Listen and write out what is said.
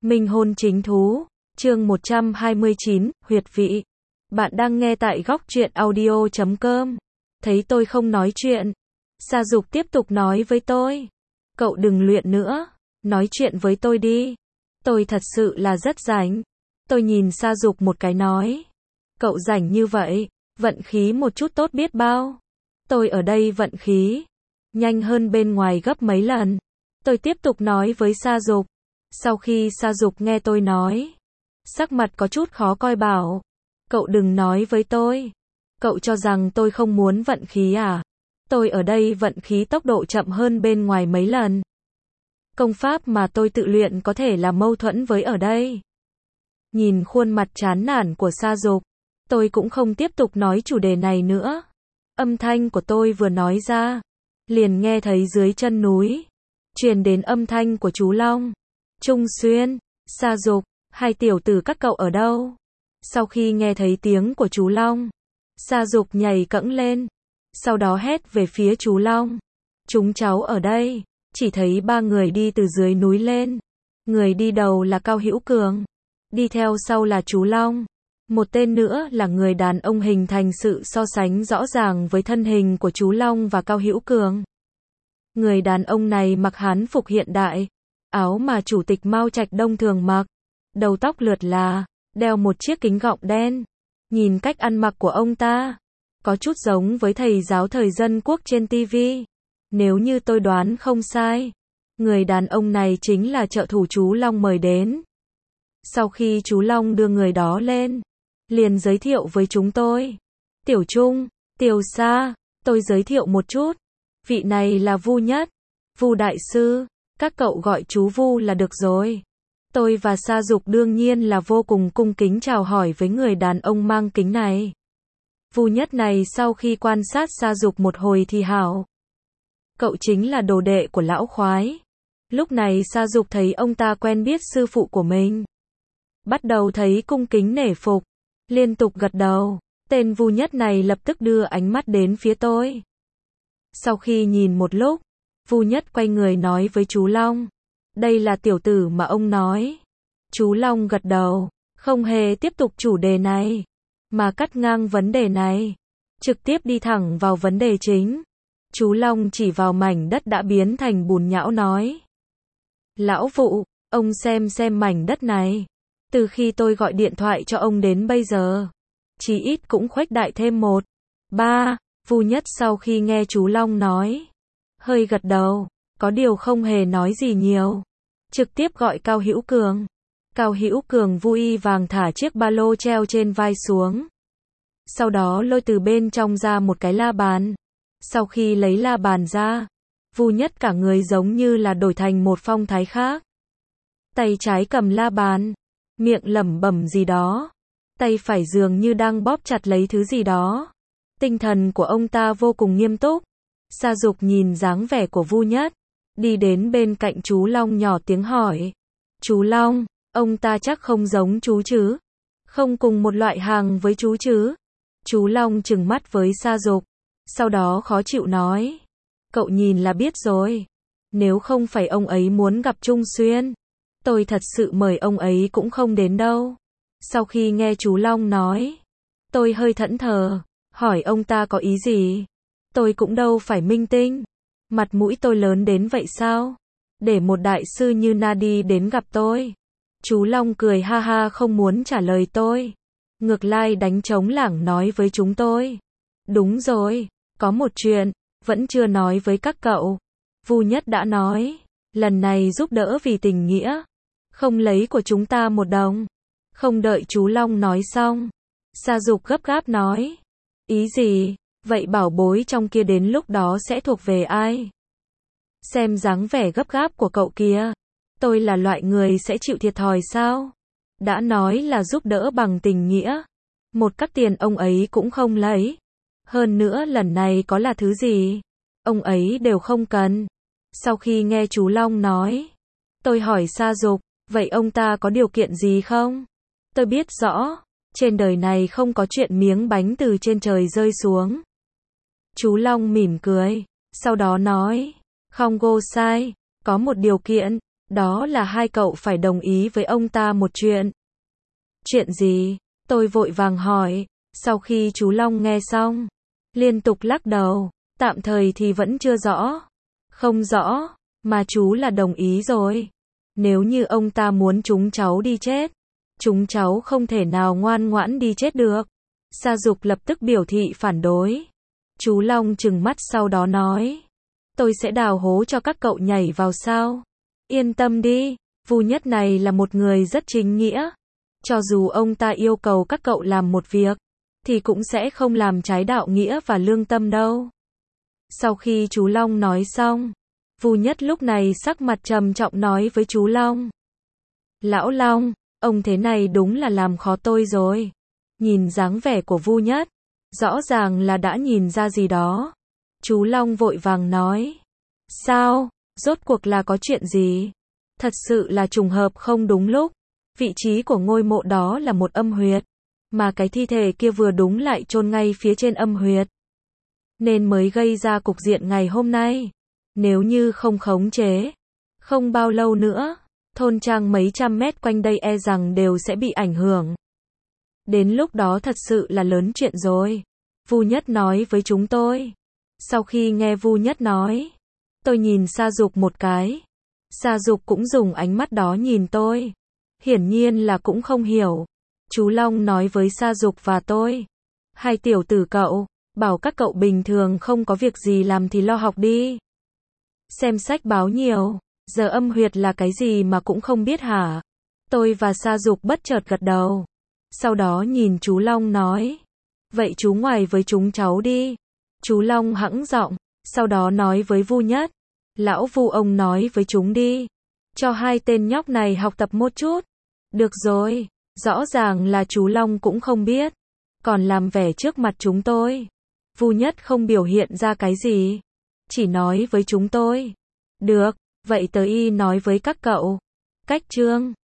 Minh hôn chính thú, chương 129, huyệt vị. Bạn đang nghe tại góc truyện audio.com. Thấy tôi không nói chuyện, Sa Dục tiếp tục nói với tôi. Cậu đừng luyện nữa, nói chuyện với tôi đi. Tôi thật sự là rất rảnh. Tôi nhìn Sa Dục một cái nói. Cậu rảnh như vậy, vận khí một chút tốt biết bao. Tôi ở đây vận khí nhanh hơn bên ngoài gấp mấy lần. Tôi tiếp tục nói với Sa Dục. Sau khi Sa Dục nghe tôi nói, sắc mặt có chút khó coi bảo. Cậu đừng nói với tôi. Cậu cho rằng tôi không muốn vận khí à? Tôi ở đây vận khí tốc độ chậm hơn bên ngoài mấy lần. Công pháp mà tôi tự luyện có thể là mâu thuẫn với ở đây. Nhìn khuôn mặt chán nản của Sa Dục, tôi cũng không tiếp tục nói chủ đề này nữa. Âm thanh của tôi vừa nói ra, liền nghe thấy dưới chân núi truyền đến âm thanh của chú Long. Trung Xuyên, Sa Dục, hai tiểu tử các cậu ở đâu? Sau khi nghe thấy tiếng của chú Long, Sa Dục nhảy cẫng lên, sau đó hét về phía chú Long. Chúng cháu ở đây. Chỉ thấy ba người đi từ dưới núi lên. Người đi đầu là Cao Hữu Cường, đi theo sau là chú Long. Một tên nữa là người đàn ông hình thành sự so sánh rõ ràng với thân hình của chú Long và Cao Hữu Cường. Người đàn ông này mặc hán phục hiện đại, áo mà chủ tịch Mao Trạch Đông thường mặc, đầu tóc lượt là, đeo một chiếc kính gọng đen. Nhìn cách ăn mặc của ông ta, có chút giống với thầy giáo thời dân quốc trên TV. Nếu như tôi đoán không sai, người đàn ông này chính là trợ thủ chú Long mời đến. Sau khi chú Long đưa người đó lên, liền giới thiệu với chúng tôi. Tiểu Trung, Tiểu Sa, tôi giới thiệu một chút. Vị này là Vu Nhất, Vu đại sư, các cậu gọi chú Vu là được rồi. Tôi và Sa Dục đương nhiên là vô cùng cung kính chào hỏi với người đàn ông mang kính này. Vu Nhất này sau khi quan sát Sa Dục một hồi thì hảo. Cậu chính là đồ đệ của lão khoái. Lúc này Sa Dục thấy ông ta quen biết sư phụ của mình, bắt đầu thấy cung kính nể phục, liên tục gật đầu. Tên Vu Nhất này lập tức đưa ánh mắt đến phía tôi. Sau khi nhìn một lúc, Vu Nhất quay người nói với chú Long. Đây là tiểu tử mà ông nói. Chú Long gật đầu, không hề tiếp tục chủ đề này, mà cắt ngang vấn đề này, trực tiếp đi thẳng vào vấn đề chính. Chú Long chỉ vào mảnh đất đã biến thành bùn nhão nói. Lão Vụ, ông xem mảnh đất này. Từ khi tôi gọi điện thoại cho ông đến bây giờ, chí ít cũng khuếch đại thêm 1, 3. Vu Nhất sau khi nghe chú Long nói, hơi gật đầu, có điều không hề nói gì nhiều. Trực tiếp gọi Cao Hữu Cường. Cao Hữu Cường vui vàng thả chiếc ba lô treo trên vai xuống. Sau đó lôi từ bên trong ra một cái la bàn. Sau khi lấy la bàn ra, Vu Nhất cả người giống như là đổi thành một phong thái khác. Tay trái cầm la bàn, miệng lẩm bẩm gì đó. Tay phải dường như đang bóp chặt lấy thứ gì đó. Tinh thần của ông ta vô cùng nghiêm túc. Sa Dục nhìn dáng vẻ của Vu Nhất, đi đến bên cạnh chú Long nhỏ tiếng hỏi. Chú Long, ông ta chắc không giống chú chứ? Không cùng một loại hàng với chú chứ? Chú Long trừng mắt với Sa Dục, sau đó khó chịu nói. Cậu nhìn là biết rồi. Nếu không phải ông ấy muốn gặp Trung Xuyên, tôi thật sự mời ông ấy cũng không đến đâu. Sau khi nghe chú Long nói, tôi hơi thẫn thờ, hỏi ông ta có ý gì. Tôi cũng đâu phải minh tinh, mặt mũi tôi lớn đến vậy sao? Để một đại sư như Nadi đến gặp tôi. Chú Long cười ha ha không muốn trả lời tôi. Ngược lại đánh trống lảng nói với chúng tôi. Đúng rồi, có một chuyện, vẫn chưa nói với các cậu. Vu Nhất đã nói, lần này giúp đỡ vì tình nghĩa, không lấy của chúng ta một đồng. Không đợi chú Long nói xong, Sa Dục gấp gáp nói. Ý gì? Vậy bảo bối trong kia đến lúc đó sẽ thuộc về ai? Xem dáng vẻ gấp gáp của cậu kia, tôi là loại người sẽ chịu thiệt thòi sao? Đã nói là giúp đỡ bằng tình nghĩa, một cắc tiền ông ấy cũng không lấy. Hơn nữa lần này có là thứ gì, ông ấy đều không cần. Sau khi nghe chú Long nói, tôi hỏi Sa Dục, vậy ông ta có điều kiện gì không? Tôi biết rõ, trên đời này không có chuyện miếng bánh từ trên trời rơi xuống. Chú Long mỉm cười, sau đó nói, không go sai, có một điều kiện, Đó là hai cậu phải đồng ý với ông ta một chuyện. Chuyện gì? Tôi vội vàng hỏi, sau khi chú Long nghe xong, liên tục lắc đầu, tạm thời thì vẫn chưa rõ. Không rõ, mà chú là đồng ý rồi. Nếu như ông ta muốn chúng cháu đi chết, chúng cháu không thể nào ngoan ngoãn đi chết được. Sa Dục lập tức biểu thị phản đối. Chú Long trừng mắt sau đó nói, tôi sẽ đào hố cho các cậu nhảy vào sao? Yên tâm đi, Vu Nhất này là một người rất chính nghĩa. Cho dù ông ta yêu cầu các cậu làm một việc, thì cũng sẽ không làm trái đạo nghĩa và lương tâm đâu. Sau khi chú Long nói xong, Vu Nhất lúc này sắc mặt trầm trọng nói với chú Long. Lão Long, ông thế này đúng là làm khó tôi rồi. Nhìn dáng vẻ của Vu Nhất, rõ ràng là đã nhìn ra gì đó. Chú Long vội vàng nói. Sao? Rốt cuộc là có chuyện gì? Thật sự là trùng hợp không đúng lúc. Vị trí của ngôi mộ đó là một âm huyệt, mà cái thi thể kia vừa đúng lại chôn ngay phía trên âm huyệt, nên mới gây ra cục diện ngày hôm nay. Nếu như không khống chế, không bao lâu nữa, thôn trang mấy trăm mét quanh đây e rằng đều sẽ bị ảnh hưởng. Đến lúc đó thật sự là lớn chuyện rồi. Vu Nhất nói với chúng tôi. Sau khi nghe Vu Nhất nói, tôi nhìn Sa Dục một cái. Sa Dục cũng dùng ánh mắt đó nhìn tôi. Hiển nhiên là cũng không hiểu. Chú Long nói với Sa Dục và tôi. Hai tiểu tử cậu, bảo các cậu bình thường không có việc gì làm thì lo học đi. Xem sách báo nhiều, giờ âm huyệt là cái gì mà cũng không biết hả? Tôi và Sa Dục bất chợt gật đầu. Sau đó nhìn chú Long nói. Vậy chú ngoài với chúng cháu đi. Chú Long hẵng giọng, sau đó nói với Vu Nhất. Lão Vu ông nói với chúng đi. Cho hai tên nhóc này học tập một chút. Được rồi, rõ ràng là chú Long cũng không biết. Còn làm vẻ trước mặt chúng tôi. Vu Nhất không biểu hiện ra cái gì. Chỉ nói với chúng tôi. Được, vậy tớ y nói với các cậu. Cách chương